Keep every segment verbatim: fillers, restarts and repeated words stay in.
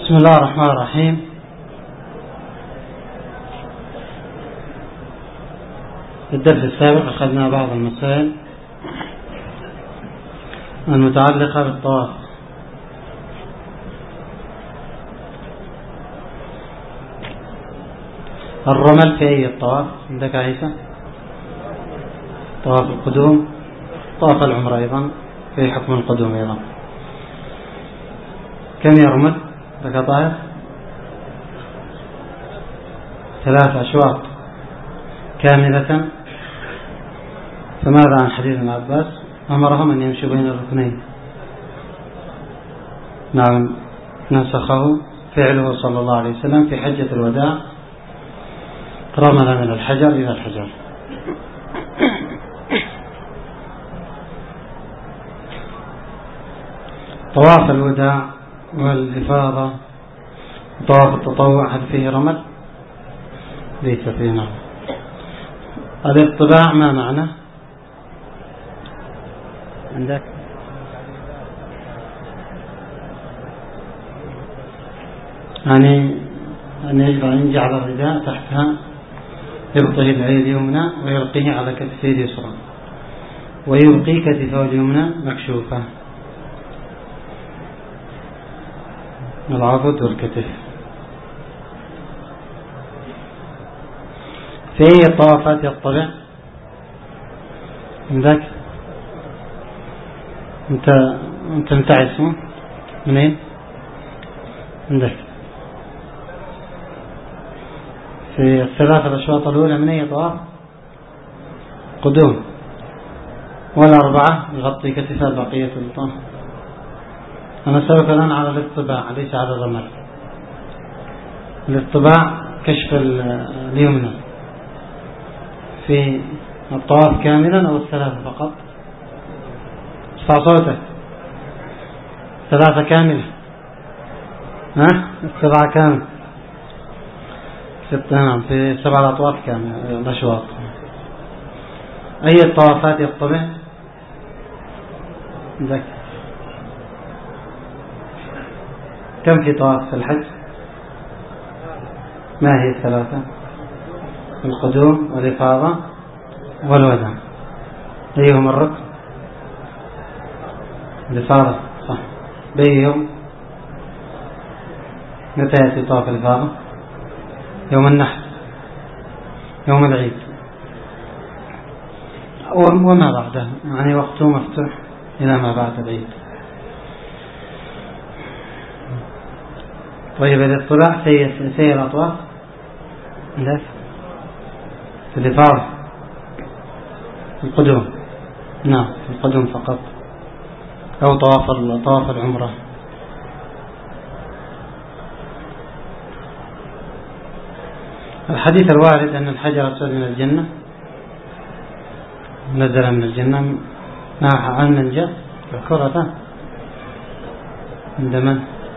بسم الله الرحمن الرحيم. في الدرس السابق أخذنا بعض المسائل المتعلقة بالطواف. الرمل في أي الطواف عندك عيسى؟ طواف القدوم، طواف العمرة أيضا في حكم القدوم أيضا. كم يرمل لك طائف؟ ثلاث أشواط كاملة. فماذا عن حديث ابن عباس أمرهم أن يمشوا بين الركنين؟ نعم، نسخه فعله صلى الله عليه وسلم في حجة الوداع، رمل من الحجر إلى الحجر. طواف الوداع والإفاضة طواف التطوع هل فيه رمل؟ ليس فيه. نعم. الاطباع ما معنى عندك؟ يعني أن يجعل الرداء تحتها، يبطه اليد اليمنى ويلقيه على كتفه اليسرى، ويبقي كتفه اليمنى مكشوفة، العضد والكتف. في أي الطوافات يطبع عندك؟ انت انت متعس منين عندك؟ في الثلاثة الأشواط الأولى من أي طواف؟ قدوم. والأربعة يغطي كتفها بقية الطواف. أنا أسألك الآن على الاطباع ليس على الرمل. الاطباع كشف اليمنى في الطواف كاملا أو الثلاثة فقط؟ ارفع صوتك. ثلاثة كاملة، ها؟ السبعة كامل. نعم، في سبعة أطواف كاملة الأشواط. أي الطوافات يطبع عندك؟ كم في طواف في الحج؟ ما هي الثلاثة؟ القدوم والإفاضة والوداع. أيهم الركن؟ الإفاضة، صح. بأي يوم؟ متى يأتي طواف الإفاضة؟ يوم النحر، يوم العيد. وما بعده يعني وقته مفتوح إلى ما بعد العيد. طيب الاطلاع سير الأطواف لا في الإفاضة، القدوم. نعم، القدوم فقط، أو طواف طواف العمرة. الحديث الوارد أن الحجر الأسود من الجنة، نزل من الجنة. عن من جاء الكرة عند من؟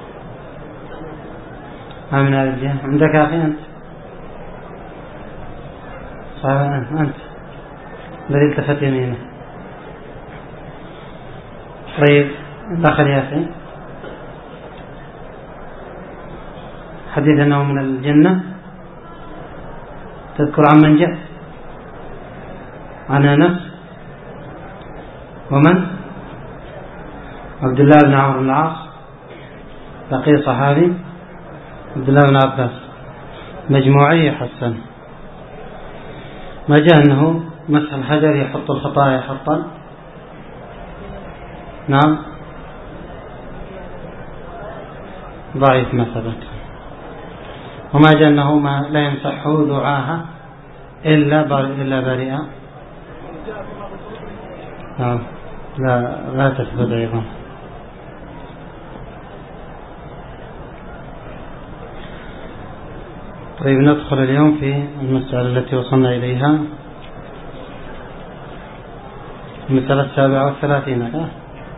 من هذا الجهة عندك أخي أنت؟ صعب أنت الذي التفت يمينه. طيب دخل يا أخي حديث أنه من الجنة، تذكر عن من جاء؟ عن أنس ومن؟ عبد الله بن عمرو بن العاص، بقي صحابي عبد الله بن عباس. مجموعي حسن. ما جاء أنه مسح الحجر يحط الخطايا حطا؟ نعم، ضعيف ما ثبت. وما جاء أنه ما لا يمسحه دعاها إلا إلا بارئا؟ نعم، لا لا تثبت أيضا. طيب ندخل اليوم في المسألة التي وصلنا إليها، المسألة السابعة والثلاثين.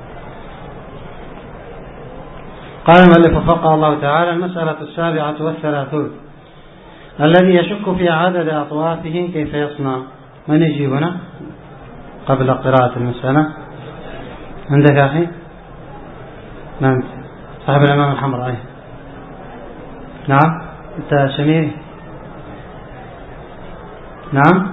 قال المؤلف وفقه الله تعالى: المسألة السابعة والثلاثون. الذي يشك في عدد أطوافه كيف يصنع؟ من يجيبنا قبل قراءة المسألة؟ عندك أخي؟ نعم، صاحب الأمام الحمراء. نعم أنت شميري. نعم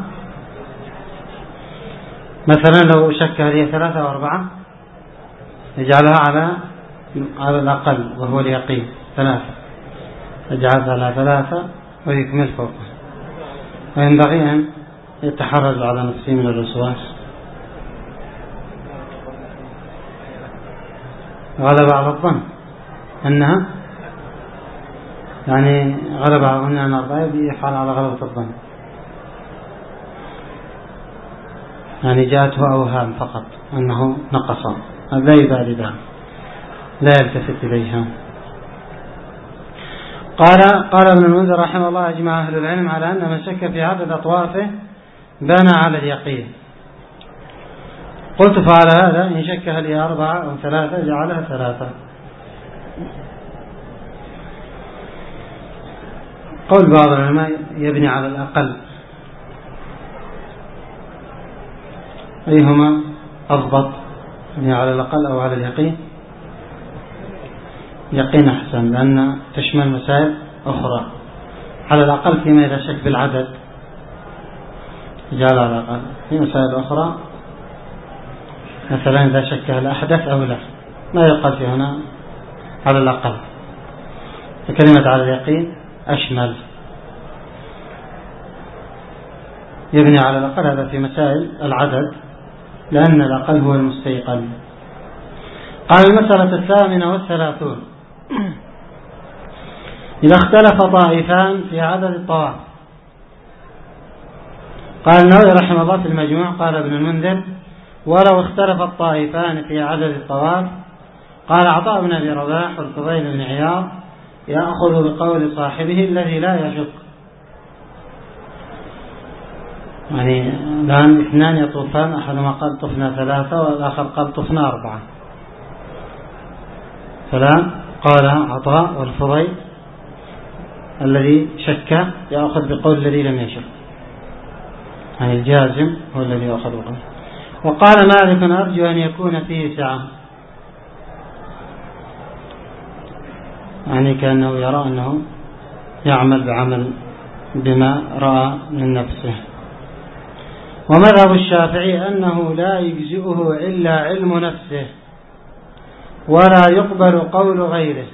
مثلا لو شك هل هي ثلاثة أو أربعة يجعلها على على الأقل وهو اليقين ثلاثة، يجعلها على ثلاثة ويكمل فوقه. وينبغي أن يتحرز على نفسه من الوسواس. غلب على الظن أنها يعني غلب على الظن أن أربعة يفعل على غلبة الظن، يعني جاءته أوهام فقط أنه نقص، لا يبالي بها، لا يلتفت إليها. قال قال ابن المنذر رحمه الله: أجمع أهل العلم على أن من شك في عدد أطوافه بنى على اليقين. قلت: فعلى هذا إن شك هل هي أربعة أو ثلاثة جعلها ثلاثة. قول بعض العلماء يبني على الأقل، أيهما أضبط، يبني على الأقل أو على اليقين؟ يقين أحسن، لأن تشمل مسائل أخرى. على الأقل فيما إذا شك بالعدد جعل على الأقل. في مسائل أخرى مثلا إذا شك هل أحدث أو لا ما يقال في هنا على الأقل، فكلمة على اليقين أشمل. يبني على الأقل هذا في مسائل العدد، لأن الأقل هو المستيقن. قال: المسألة الثامنة والثلاثون: إذا اختلف طائفان في عدد الطواف. قال النووي رحمه الله في المجموع: قال ابن المنذر: ولو اختلف الطائفان في عدد الطواف. قال عطاء بن أبي رباح والفضيل بن عياض: يأخذ بقول صاحبه الذي لا يشك. يعني الآن اثنان يطوفان، أحدهما قال طفنا ثلاثة والآخر قال طفنا أربعة، فلا قال عطاء والفضيل الذي شك يأخذ بقول الذي لم يشك، يعني الجازم هو الذي يأخذ بقول. وقال مالك: أرجو أن يكون فيه سعة، يعني كأنه يرى أنه يعمل بعمل بما رأى من نفسه. ومذهب الشافعي أنه لا يجزئه إلا علم نفسه ولا يقبل قول غيره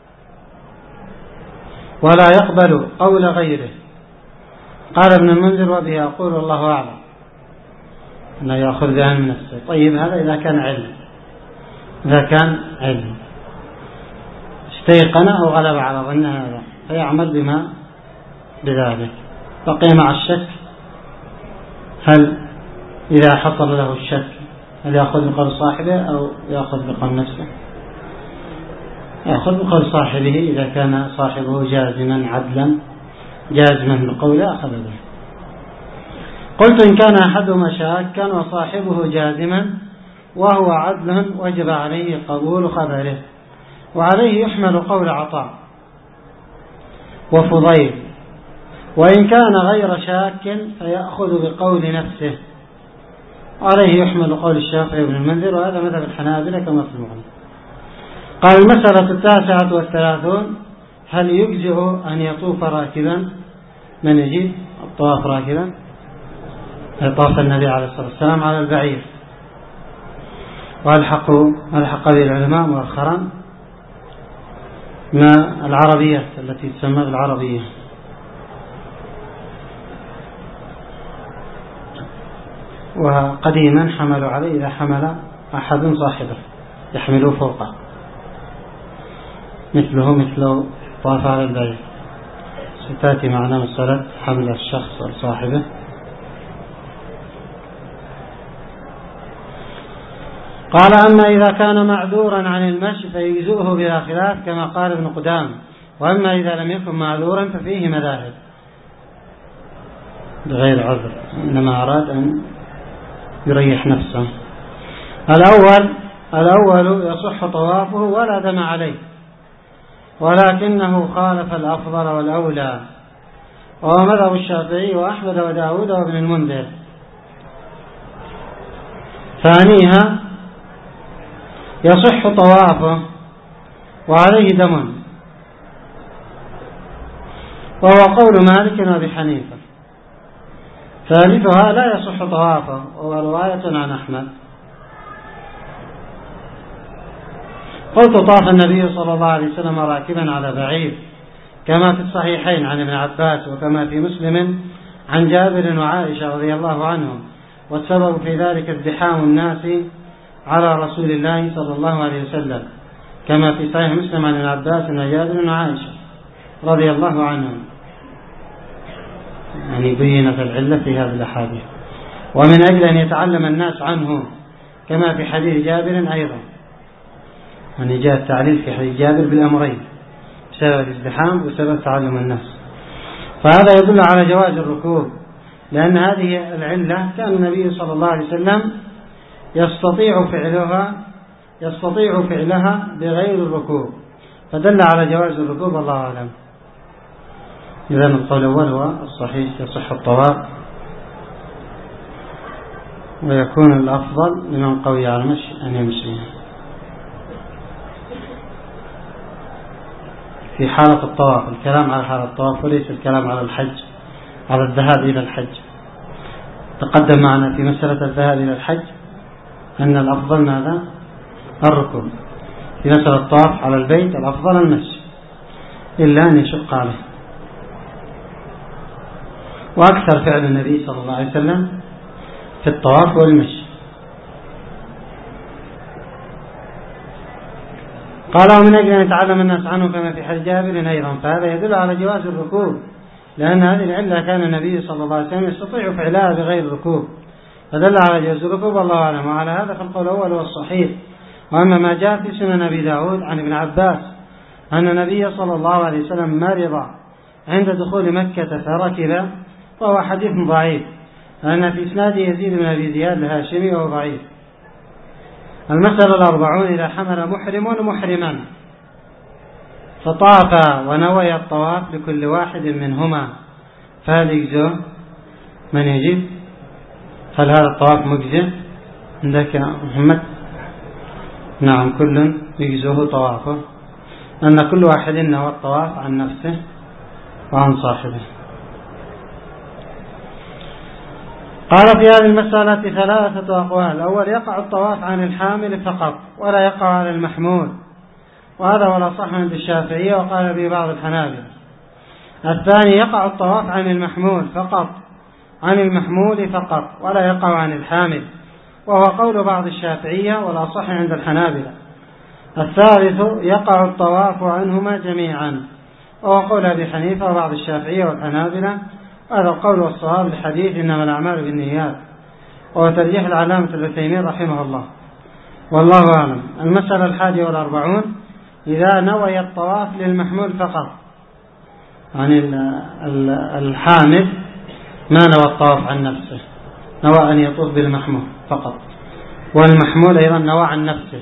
ولا يقبل قول غيره. قال ابن المنذر: وبه يقول الله أعلم، أنه يأخذ بعلم نفسه. طيب هذا إذا كان علم، إذا كان علم استيقن أو غلب على ظن هذا فيعمل بما بذلك. بقي مع الشك، هل إذا حصل له الشك هل يأخذ بقول صاحبه أو يأخذ بقول نفسه؟ يأخذ بقول صاحبه إذا كان صاحبه جازما عدلا جازما بقوله أخذ به. قلت: إن كان أحدهما شاكا وصاحبه جازما وهو عدل وجب عليه قبول خبره، وعليه يحمل قول عطاء وفضيل. وإن كان غير شاك فيأخذ بقول نفسه، وعليه يحمل قول الشافعي بن المنذر، وهذا مذهب الحنابلة كما في المغني. قال: المسألة التاسعة والثلاثون: هل يجزئ أن يطوف راكبا؟ من يجيب الطواف راكبا؟ طاف النبي عليه الصلاة والسلام على البعير، والحقوا الحق به العلماء مؤخرا ما العربيات التي تسمى بالعربية، وقديما حملوا عليه إذا حمل أحد صاحبه يحملوه فوقه، مثله مثل طاف على البعير. ستأتي معنا مسألة حمل الشخص وصاحبه. قال: أما إذا كان معذورا عن المشي فيجزئه بلا خلاف كما قال ابن قدام، وأما إذا لم يكن معذورا ففيه مذاهب بغير عذر، إنما أراد أن يريح نفسه. الأول الأول يصح طوافه ولا دم عليه، ولكنه خالف الأفضل والأولى، وهو مذهب الشافعي وأحمد وداود وابن المنذر. ثانيها يصح طوافه وعليه دم، وهو قول مالك وأبي حنيفة. ثالثها لا يصح طوافه، وهو رواية عن أحمد. قلت طاف النبي صلى الله عليه وسلم راكبا على بعير كما في الصحيحين عن ابن عباس، وكما في مسلم عن جابر وعائشة رضي الله عنهم، والسبب في ذلك ازدحام الناس على رسول الله صلى الله عليه وسلم، كما في صحيح مسلم عن ابن عباس وجابر وعائشة رضي الله عنهم. يعني بينت العلة في هذه الأحاديث، ومن أجل أن يتعلم الناس عنه، كما في حديث جابر أيضا، يعني جاء التعليل في حديث جابر بالأمرين، بسبب الازدحام وسبب تعلم الناس. فهذا يدل على جواز الركوب، لأن هذه العلة كان النبي صلى الله عليه وسلم يستطيع فعلها يستطيع فعلها بغير الركوب، فدل على جواز الركوب. الله أعلم. إذن القول الأول هو الصحيح، يصح الطواف، ويكون الأفضل لمن قوي على المشي أن يمشي. في حالة الطواف، الكلام على حالة الطواف وليس الكلام على الحج، على الذهاب إلى الحج. تقدم معنا في مسألة الذهاب إلى الحج أن الأفضل ماذا؟ الركوب. في مسألة الطواف على البيت الأفضل المشي، إلا أن يشق عليه. وأكثر فعل النبي صلى الله عليه وسلم في الطواف والمشي. قال ومن أجل أن يتعلم الناس عنه كما في حديث جابر أيضا، فهذا يدل على جواز الركوب، لأن هذه العلة كان النبي صلى الله عليه وسلم يستطيع فعلها بغير ركوب، فدل على جواز الركوب. الله أعلم. وعلى هذا فالقول الأول هو الصحيح. وأما ما جاء في سنن أبي داود عن ابن عباس أن النبي صلى الله عليه وسلم مرض عند دخول مكة فركب، وهو حديث ضعيف، لأن في إسناده يزيد بن أبي زياد الهاشمي وهو ضعيف. المسألة الأربعون إذا حمل محرم محرما فطاف ونوي الطواف لكل واحد منهما، فهل يجزئ؟ من يجيب؟ هل هذا الطواف مجزئ عندك يا محمد؟ نعم، كل يجزئه طوافه، أن كل واحد نوى الطواف عن نفسه وعن صاحبه. قال في هذه المسألة ثلاثة أقوال. الأول يقع الطواف عن الحامل فقط ولا يقع على المحمول، وهذا هو الأصح عند الشافعية وقال به بعض الحنابلة. الثاني يقع الطواف عن المحمول فقط عن المحمول فقط ولا يقع عن الحامل، وهو قول بعض الشافعية والأصح عند الحنابلة. الثالث يقع الطواف عنهما جميعا، وهو قول أبي حنيفة وبعض الشافعية والحنابلة. هذا القول والصواب لحديث إنما الأعمال بالنيات، وهو ترجيح العلامة ابن تيمية رحمه الله، والله أعلم. المسألة الحادية والأربعون إذا نوي الطواف للمحمول فقط، عن الحامل ما نوى الطواف عن نفسه، نوى أن يطوف بالمحمول فقط، والمحمول أيضا نوى عن نفسه،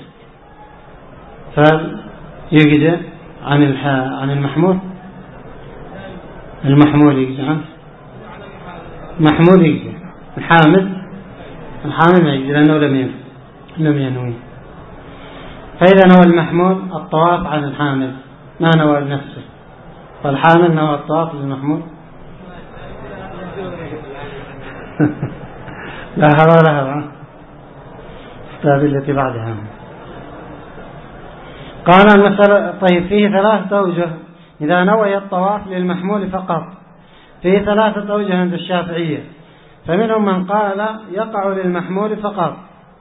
فيجزئ عن عن المحمول. المحمول يجزئ عنه، محمول يجزئ. الحامل الحامل ما يجزئ لأنه لم لم ينوي. فإذا نوى المحمول الطواف عن الحامل ما نوى لنفسه، فالحامل نوى الطواف للمحمول لا هذا ولا هذا. هذه التي بعدها. قال المسألة طيب فيه ثلاثة أوجه إذا نوي الطواف للمحمول فقط، فيه ثلاثة أوجه عند الشافعية، فمنهم من قال يقع للمحمول فقط،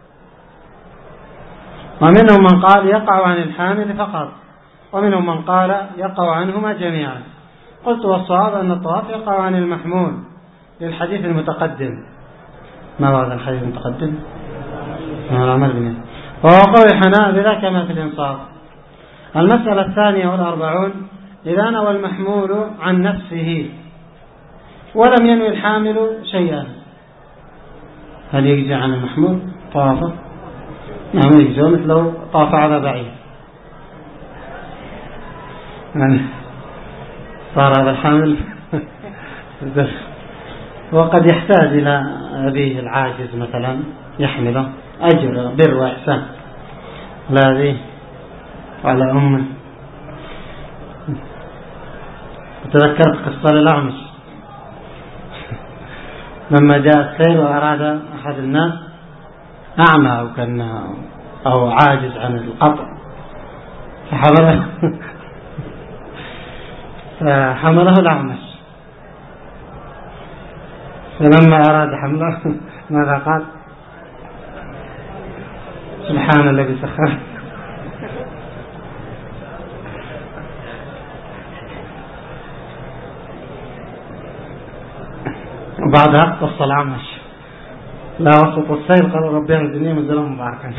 ومنهم من قال يقع عن الحامل فقط، ومنهم من قال يقع عنهما جميعا. قلت والصواب أن الطواف يقع عن المحمول للحديث المتقدم. ما بعد الحديث المتقدم؟ وهو قول الحنابلة كما في الإنصاف. المسألة الثانية والأربعون إذا نوى المحمول عن نفسه ولم ينوي الحامل شيئا، هل يجزي عن المحمول طوافه؟ نعم يجزي، مثله طاف على بعير، يعني صار هذا الحامل وقد يحتاج إلى أبيه العاجز مثلا يحمله، أجر بر وإحسان لا ذي وعلى أمه. وتذكرت قصة الأعمش لما جاء السيل وأراد أحد الناس أعمى أو كان أو عاجز عن القطع فحمله فحمله الأعمش، فلما أراد حمله ماذا قال؟ سبحان الذي سخر. وبعدها قص الأعمش لا وسط السيل قال ربي الدنيا مزلهم مباركا.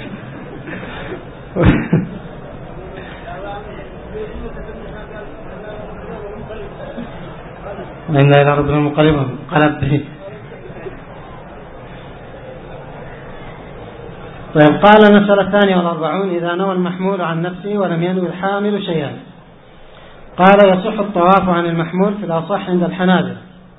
إن إلى ربنا منقلبهم قلب به. طيب، قال المسألة الثانية والأربعون: إذا نوى المحمول عن نفسه ولم ينوي الحامل شيئا. قال: يصح الطواف عن المحمول في الأصح عند الحنابلة،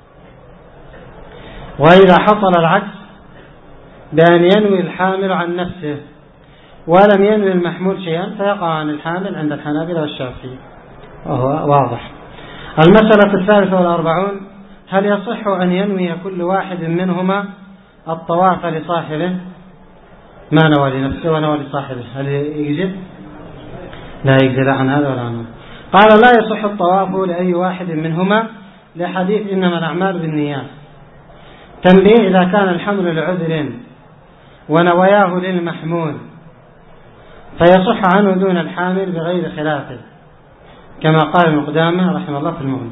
وإذا حصل العكس بأن ينوي الحامل عن نفسه ولم ينوي المحمول شيئا فيقع عن الحامل عند الحنابلة والشافعي، وهو واضح. المسألة الثالثة والأربعون: هل يصح أن ينوي كل واحد منهما الطواف لصاحبه ما نوى لنفسه ونوى لصاحبه؟ هل يجزي؟ لا يجزي عن هذا ولا عنه. قال: لا يصح الطواف لأي واحد منهما لحديث إنما الأعمال بالنيات. تنبيه: إذا كان الحمل لعذر ونوياه للمحمول فيصح عنه دون الحامل بغير خلافه، كما قال ابن قدامة رحمه الله في المغني.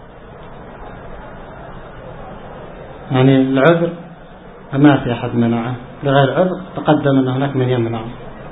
يعني العذر ما في أحد منعه، بغير عذر تقدم أن هناك من يمنعه.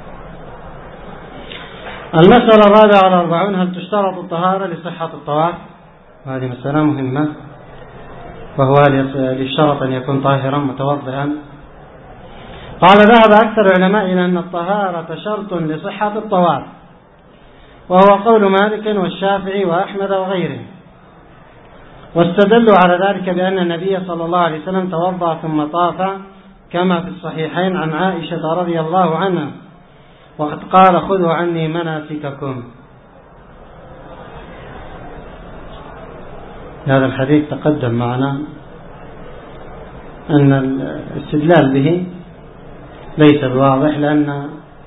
المسألة الرابعة والأربعون: هل تشترط الطهارة لصحة الطواف؟ وهذه مسألة مهمة، وهو يشترط أن يكون طاهرا متوضئا. قال: ذهب أكثر العلماء إلى أن الطهارة شرط لصحة الطواف، وهو قول مالك والشافعي وأحمد وغيرهم، واستدلوا على ذلك بأن النبي صلى الله عليه وسلم توضأ ثم طاف كما في الصحيحين عن عائشة رضي الله عنها، وقد قال: خذوا عني مناسككم. هذا الحديث تقدم معنا أن الاستدلال به ليس بواضح، لأن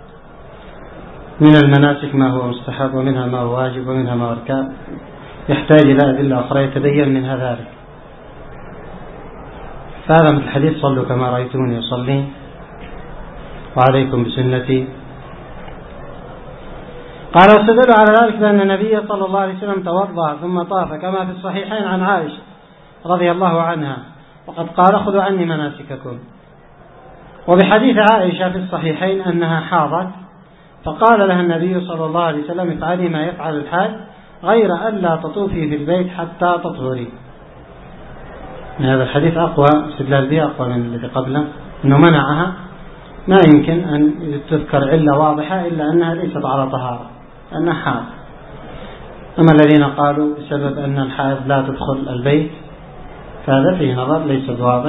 من المناسك ما هو مستحب ومنها ما هو واجب ومنها ما هو ركاب، يحتاج إلى أدلة أخرى يتبين منها ذلك. فهذا مثل الحديث: صلوا كما رأيتموني أصلي وعليكم بسنتي. قال: واستدلوا على ذلك بأن النبي صلى الله عليه وسلم توضأ ثم طاف كما في الصحيحين عن عائشة رضي الله عنها، وقد قال: خذوا عني مناسككم. وبحديث عائشة في الصحيحين أنها حاضت فقال لها النبي صلى الله عليه وسلم: افعلي ما يفعل الحاج غير أن لا تطوفي في البيت حتى تطهري. هذا الحديث أقوى، استدلال به أقوى من الذي قبله، أنه منعها. ما يمكن أن تذكر علة واضحة إلا أنها ليست على طهارة، أنها حاض. أما الذين قالوا بسبب أن الحائض لا تدخل البيت فهذا فيه نظر ليس واضح،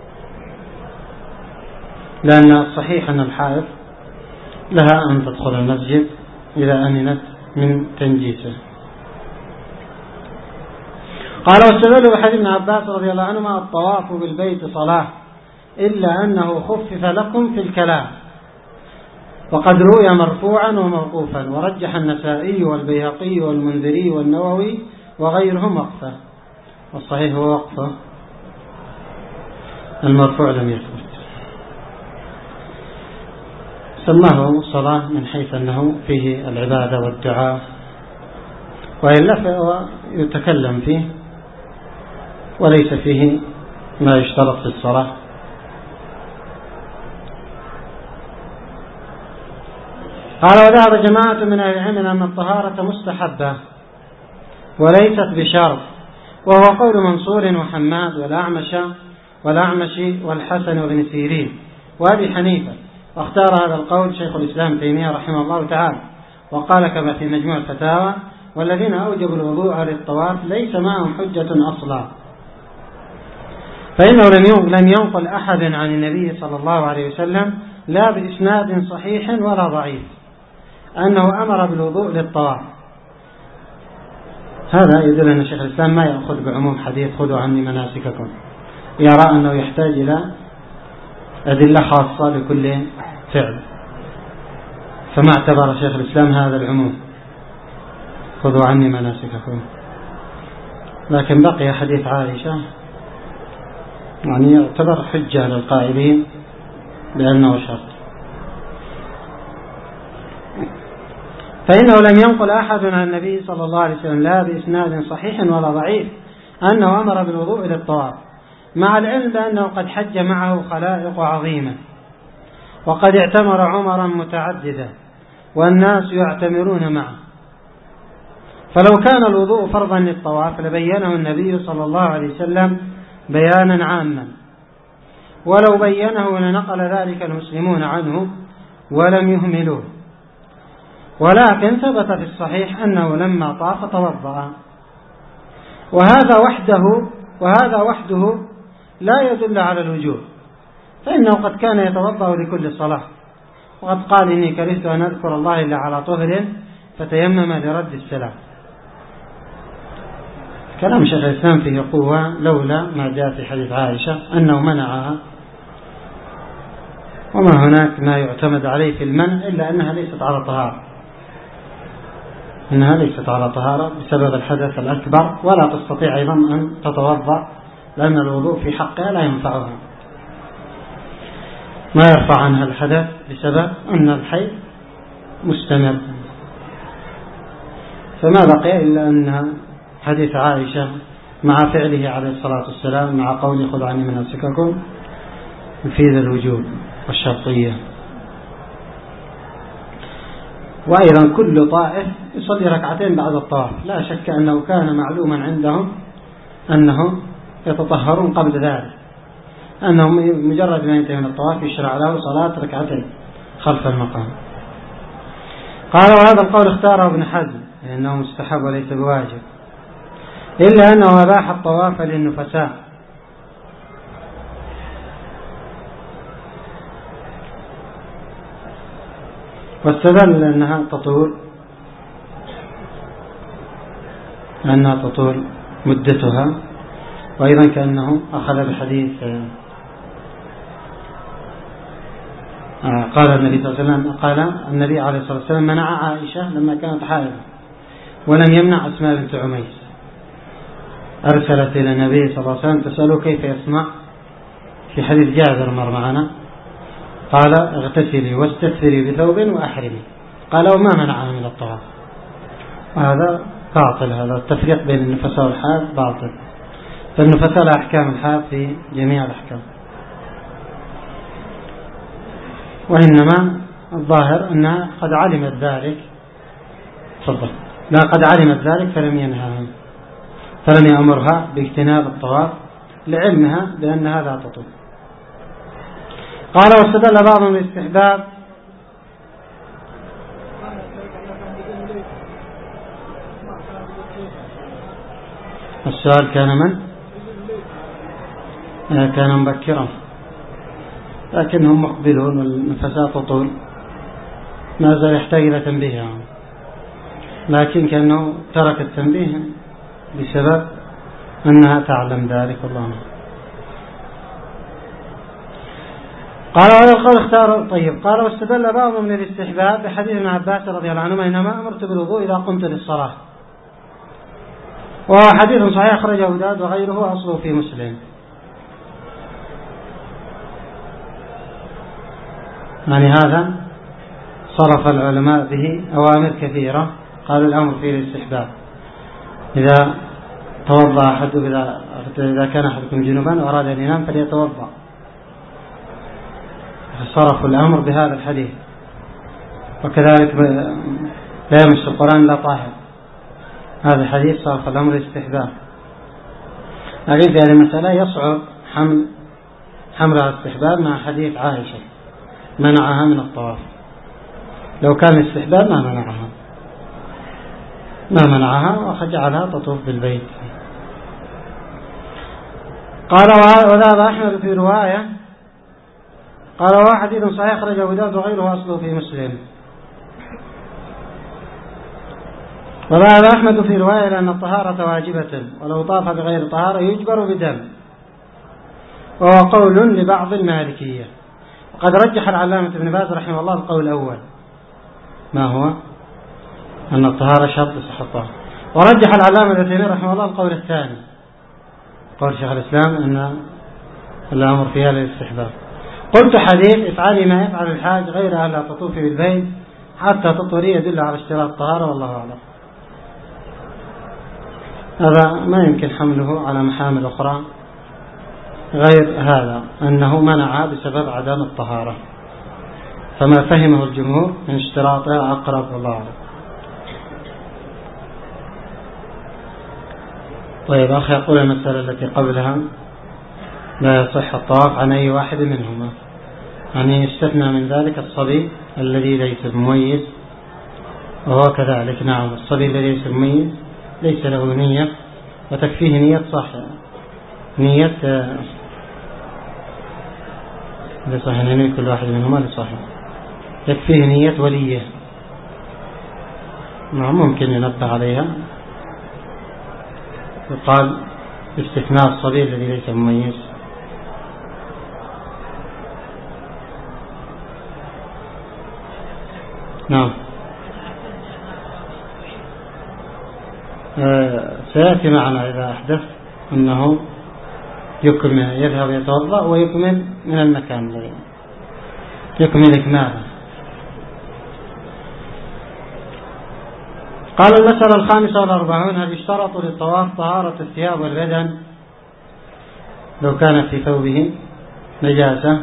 لأن الصحيح أن الحائض لها أن تدخل المسجد إذا أمنت من تنجيسه. قال: واستدلوا بحديث ابن عباس رضي الله عنهما: الطواف بالبيت صلاة إلا أنه خفف لكم في الكلام. وقد روي مرفوعا وموقوفا، ورجح النسائي والبيهقي والمنذري والنووي وغيرهم وقفه، والصحيح هو وقفه، المرفوع لم يثبت. سماه صلاة من حيث أنه فيه العبادة والدعاء، وإلا فهو يتكلم فيه وليس فيه ما يشترط في الصلاة. قال: وذهب جماعة من أهل العلم أن الطهارة مستحبة وليست بشرط، وهو قول منصور وحماد والأعمش والأعمش والحسن وابن سيرين وأبي حنيفة. واختار هذا القول شيخ الإسلام تيمية رحمه الله تعالى، وقال كما في مجموع الفتاوى: والذين أوجبوا الوضوء للطواف ليس معهم حجة أصلا، فإنه لم ينقل أحد عن النبي صلى الله عليه وسلم لا بإسناد صحيح ولا ضعيف أنه أمر بالوضوء للطواف. هذا يدل أن شيخ الإسلام ما يأخذ بعموم حديث خذوا عني مناسككم، يرى أنه يحتاج إلى أدلة خاصة لكل فعل، فما اعتبر شيخ الإسلام هذا العموم خذوا عني مناسككم. لكن بقي حديث عائشة يعني يعتبر حجة للقائلين بأنه شرط، فإنه لم ينقل أحد عن النبي صلى الله عليه وسلم لا بإسناد صحيح ولا ضعيف أنه أمر بالوضوء للطواف، مع العلم بأنه قد حج معه خلائق عظيمة، وقد اعتمر عمرا متعددا والناس يعتمرون معه. فلو كان الوضوء فرضا للطواف لبينه النبي صلى الله عليه وسلم بيانا عاما، ولو بينه لنقل ذلك المسلمون عنه ولم يهملوه. ولكن ثبت في الصحيح أنه لما طاف توضأ، وهذا وحده وهذا وحده لا يدل على الوجوب، فإنه قد كان يتوضأ لكل صلاة، وقد قال إني كرهت أن أذكر الله إلا على طهر فتيمم لرد السلام. كلام شيخ الإسلام فيه قوة لولا ما جاء في حديث عائشة أنه منعها، وما هناك ما يعتمد عليه في المنع إلا أنها ليست على طهارة، إنها ليست على طهارة بسبب الحدث الأكبر، ولا تستطيع أيضا أن تتوضأ لأن الوضوء في حقها لا ينفعها، ما يرفع عنها الحدث بسبب أن الحيض مستمر. فما بقي إلا أن حديث عائشة مع فعله عليه الصلاة والسلام مع قوله خذوا عني مناسككم يفيد الوجوب والشرطية. وأيضا كل طائف يصلي ركعتين بعد الطواف، لا شك أنه كان معلوما عندهم أنهم يتطهرون قبل ذلك، أنهم مجرد ما ينتهي من الطواف يشرع له صلاة ركعتين خلف المقام. قال وهذا القول اختاره ابن حزم لأنه مستحب وليس بواجب، إلا أنه أباح الطواف للنفساء، واستدل أنها تطول أنها تطول مدتها. وأيضا كأنه أخذ بحديث قال النبي صلى الله عليه وسلم قال النبي عليه الصلاة والسلام منع عائشة لما كانت حائضة ولم يمنع أسماء بنت عميس، أرسلت إلى النبي صلى الله عليه وسلم تسأله كيف يصنع، في حديث جابر مر معنا، قال اغتسلي واستثري بثوب وأحرمي، قال وما منعها من الطواف. وهذا باطل، هذا التفريق بين النفساء والحائض باطل، فالنفساء لها أحكام الحائض في جميع الأحكام، وإنما الظاهر أنها قد علمت ذلك تفضل لا قد علمت ذلك فلم ينهاها، فلم يأمرها باجتناب الطواف لعلمها بأن هذا تطول. قال واستدل بعضهم بالاستحباب السؤال كان من كان مبكرا، لكنهم مقبلون والنفساء تطول، ما زال يحتاج إلى تنبيه، لكن كأنه ترك التنبيه بسبب أنها تعلم ذلك. الله قال هذا القول اختار طيب. قال واستدل بعضهم للاستحباب بحديث ابن عباس رضي الله عنهما إنما أمرت بالوضوء إذا قمت للصلاة، وهو حديث صحيح أخرجه أبو داود وغيره أصله في مسلم. يعني هذا صرف العلماء به أوامر كثيرة، قالوا الأمر فيه الاستحباب، إذا توضأ أحد إذا كان أحدكم جنوبا وأراد أن ينام فليتوضأ، صرفوا الأمر بهذا الحديث. وكذلك لا يمس القرآن لا طاهر، هذا الحديث صرف الأمر الاستحباب. لكن في هذه المسألة يصعب حمل حمل الاستحباب مع حديث عائشة منعها من الطواف، لو كان الاستحباب ما منعها ما منعها وجعلها تطوف بالبيت. قال وذهب أحمد في رواية قال وهو حديث صحيح أخرجه أبو داود وغيره أصله في مسلم. وذهب أحمد في رواية لأن الطهارة واجبة، ولو طاف بغير طهارة يجبر بدم، وهو قول لبعض المالكية. وقد رجح العلامة ابن باز رحمه الله القول الأول، ما هو أن الطهارة شرط صحة الطهارة، ورجح العلامة ابن تيمية رحمه الله القول الثاني، قول شيخ الإسلام أن الأمر فيها للاستحباب. قلت حديث افعلي ما يفعل الحاج غير أن لا تطوفي بالبيت حتى تطهري يدل على اشتراط الطهارة، والله أعلم. هذا ما يمكن حمله على محامل أخرى غير هذا، أنه منع بسبب عدم الطهارة، فما فهمه الجمهور من اشتراطها أقرب، والله أعلم. طيب، أخي يقول المسألة التي قبلها لا يصح الطواف عن أي واحد منهما، يعني يستثنى من ذلك الصبي الذي ليس مميز، وهو كذلك. نعم، الصبي الذي ليس مميز ليس له نية، وتكفيه نية صحيح، نية لصحيح، نية كل واحد منهما لصحيح، تكفيه نية وليه. نعم، ممكن ينبه عليها، يقال استثناء الصبي الذي ليس مميز. نعم، آه سيأتي معنا إذا أحدث أنه يكمل، يذهب يتوضأ ويكمل من المكان الذي يكمل إكمالا. قال المسألة الخامسة والأربعون: هل يشترط للطواف طهارة الثياب والبدن لو كانت في ثوبه نجاسة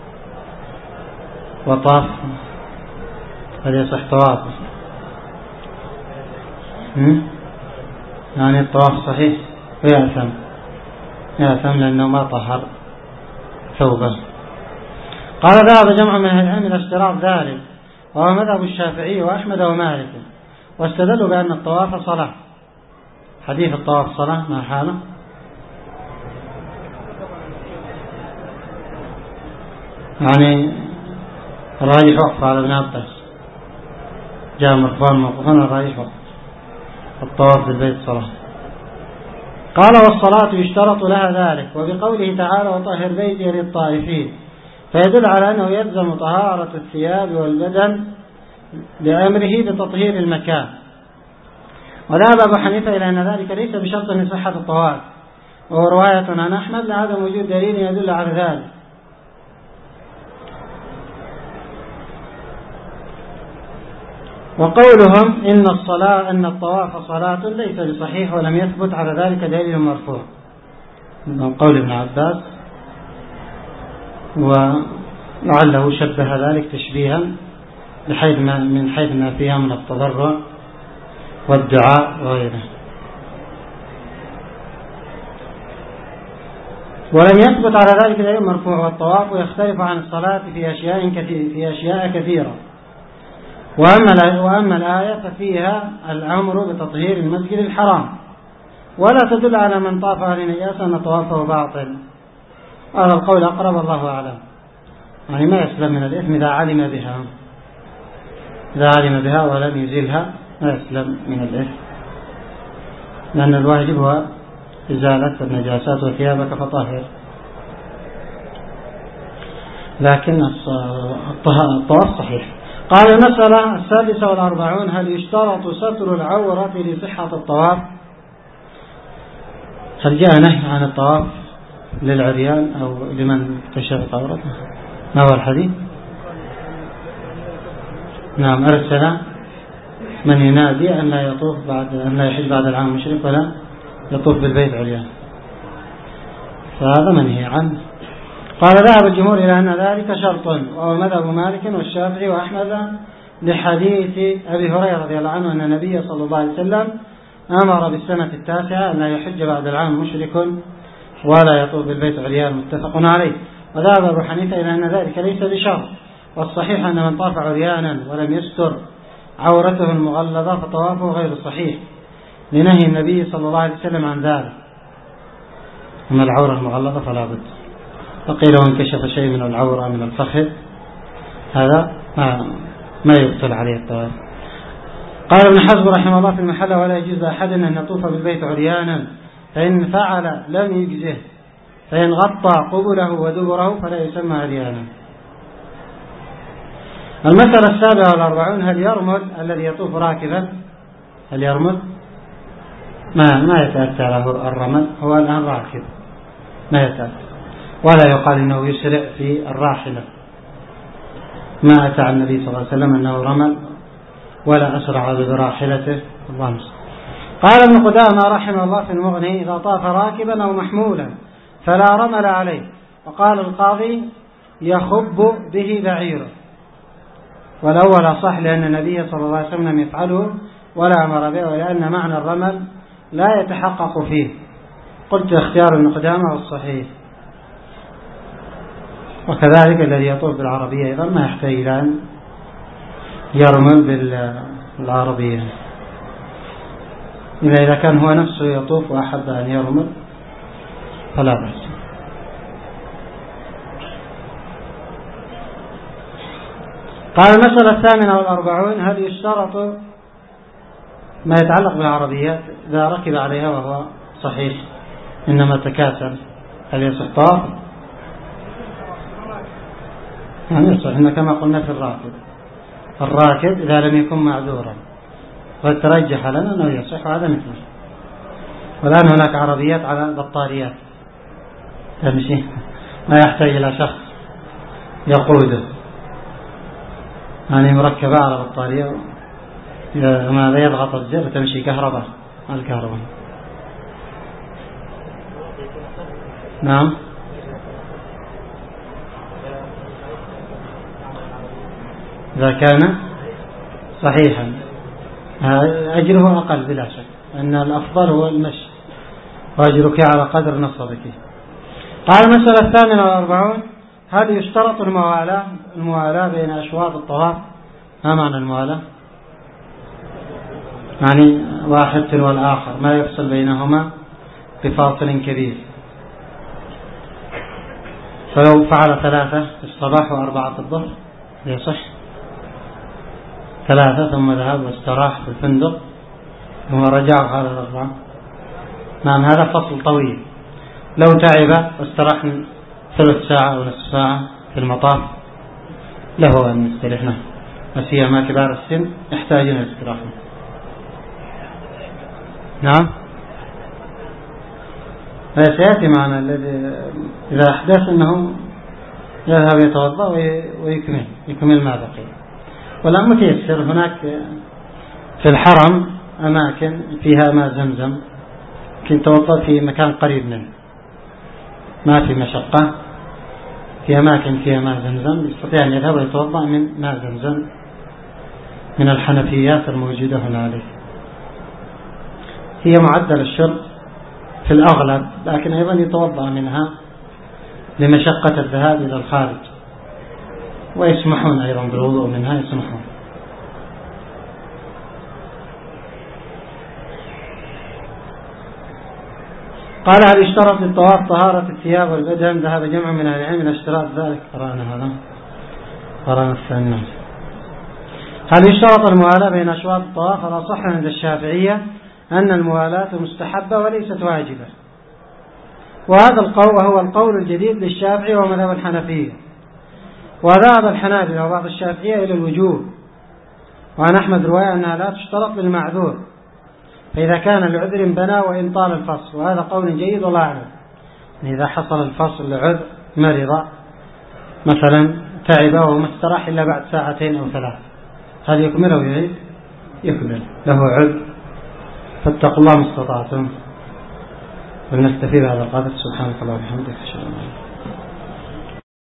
وطاف؟ هل يصح طوافه؟ يعني الطواف صحيح ويأثم، يأثم لأنه ما طهر ثوبه. قال: ذهب جمع من أهل العلم إلى اشتراط ذلك، وهو مذهب الشافعي وأحمد ومالك، واستدلوا بأن الطواف صلاة. حديث الطواف صلاة ما حاله؟ يعني الراجح وقف على ابن عباس، جاء مرفوعا موقوفا، الراجح وقف الطواف بالبيت صلاة. قال: والصلاة يشترط لها ذلك، وبقوله تعالى: وطهر بيتي للطائفين، فيدل على أنه يلزم طهارة الثياب والبدن لأمره بتطهير المكان. وذهب أبو حنيفة إلى أن ذلك ليس بشرط من صحة الطواف، وهو رواية عن أحمد لعدم وجود دليل يدل على ذلك. وقولهم إن الصلاة أن الطواف صلاة ليس بصحيح، ولم يثبت على ذلك دليل مرفوع من قول ابن عباس، ولعله شبه ذلك تشبيها بحيث ما من حيث ما فيها من التضرع والدعاء وغيره. ولم يثبت على ذلك دليل مرفوع. والطواف يختلف عن الصلاة في أشياء كثير في أشياء كثيرة، وأما وأما الآية ففيها الأمر بتطهير المسجد الحرام، ولا تدل على من طاف لنجاسة أن طوافه باطل. هذا القول أقرب، الله أعلم. يعني ما يسلم من الإثم إذا علم بها، إذا علم بها ولم يزيلها ما يسلم من الإثم، لأن الواجب هو إزالة النجاسات، وثيابك فطهر. لكن الطواف صحيح. قال: المسألة السادسة والأربعون: هل يشترط ستر العورة لصحة الطواف؟ هل جاء نهي عن الطواف للعريان أو لمن كشفت عورته؟ ما هو الحديث؟ نعم، أرسل من ينادي أن لا يطوف بعد أن لا يحج بعد العام مشرك ولا يطوف بالبيت عريان، فهذا منهي عنه. قال: ذهب الجمهور إلى أن ذلك شرط، وهو مذهب مالك والشافعي وأحمد، لحديث أبي هريرة رضي الله عنه أن النبي صلى الله عليه وسلم أمر بالسنة التاسعة أن لا يحج بعد العام مشرك ولا يطوف بالبيت عريان، متفق عليه. وذهب أبو حنيفة إلى أن ذلك ليس بشرط، والصحيح أن من طاف عريانا ولم يستر عورته المغلظة فطوافه غير صحيح، لنهي النبي صلى الله عليه وسلم عن ذلك. أما العورة المغلظة فلا بد. فقيل: وانكشف شيء من العورة من الفخذ هذا ما, ما يبطل عليه الطواف. قال ابن حزم رحمه الله في المحلة: ولا يجوز أحد أن يطوف بالبيت عريانا، فإن فعل لم يجزه، فإن غطى قبله ودبره فلا يسمى عريانا. المسألة السابعة والأربعون: هل يرمل الذي يطوف راكبا؟ هل يرمل؟ ما ما يتأتى له الرمل، هو الآن راكب ما يتأتى، ولا يقال إنه يسرع في الراحلة، ما أتى عن النبي صلى الله عليه وسلم أنه رمل ولا أسرع براحلته. الله المستعان. قال ابن قدامة رحمه الله في المغني: إذا طاف راكبا أو محمولا فلا رمل عليه. وقال القاضي: يخب به بعيره. والأول صح، لأن النبي صلى الله عليه وسلم يفعله ولا أمر به، ولأن معنى الرمل لا يتحقق فيه. قلت اختيار ابن قدامة والصحيح. وكذلك الذي يطوف بالعربية أيضا ما يحتاج إلى أن يرمل بالعربية، إلا إذا كان هو نفسه يطوف وأحب أن يرمل فلا بأس. قال المسألة الثامنة والأربعون: هل يشترط ما يتعلق بالعربيات إذا ركب عليها وهو صحيح إنما تكاسل، هل يصح طواف؟ يعني يصح، إن كما قلنا في الراكب الراكب إذا لم يكن معذورا، وترجح لنا أنه يصح، وهذا مثله. والآن هناك عربيات على بطاريات تمشي، ما يحتاج إلى شخص يقوده، يعني مركبة على بطارية، ماذا يضغط الزر تمشي كهرباء على الكهرباء. نعم، إذا كان صحيحا أجره أقل بلا شك، أن الأفضل هو المشي، وأجرك على قدر نصبك. قال المسألة الثامنة والأربعون: هل يشترط الموالاة الموالاة بين أشواط الطواف؟ ما معنى الموالاة؟ يعني واحد تلو الآخر، ما يفصل بينهما بفاصل كبير. فلو فعل ثلاثة في الصباح وأربعة في الظهر يصح، ثلاثة ثم ذهب واستراح في الفندق ثم رجع هذا الأربعة، نعم هذا فصل طويل. لو تعب واستراح ثلث ساعة أو نصف ساعة في المطاف له أن يستريح، نعم، وسيما كبار السن يحتاجون الاستراحة. نعم، سيأتي معنا الذي إذا أحدث أنه يذهب يتوضأ ويكمل يكمل ما بقي. والآن متيسر، هناك في الحرم أماكن فيها ماء زمزم، يمكن يتوضأ في مكان قريب منه، ما في مشقة، في أماكن فيها ماء زمزم يستطيع أن يذهب ويتوضأ من ماء زمزم من الحنفيات الموجودة هنالك. هي معدل الشرب في الأغلب، لكن أيضا يتوضأ منها لمشقة الذهاب إلى الخارج، ويسمحون أيضا بالوضوء منها، يسمحون. قال: هل يشترط للطواف طهارة الثياب والبدن؟ ذهب جمع من أهل العلم إلى اشتراط ذلك. قرأنا هذا قرأنا الثاني. هل يشترط الموالاة بين أشواط الطواف؟ الأصح عند الشافعية أن الموالاة مستحبة وليست واجبة، وهذا القول هو القول الجديد للشافعي ومذهب الحنفية، وذهب الحنابلة وبعض الشافعية إلى الوجوب، وعن أحمد رواية أنها لا تشترط للمعذور، فإذا كان لعذر بنى وإن طال الفصل، وهذا قول جيد والله أعلم. إذا حصل الفصل لعذر، مرض مثلا، تعب وهو ما استراح إلا بعد ساعتين أو ثلاث، هل يكمل أو يعيد؟ يكمل، له عذر، فاتقوا الله ما استطعتم. ولنكتفي بهذا القدر. سبحانك اللهم وبحمدك، أشهد أن لا إله إلا أنت.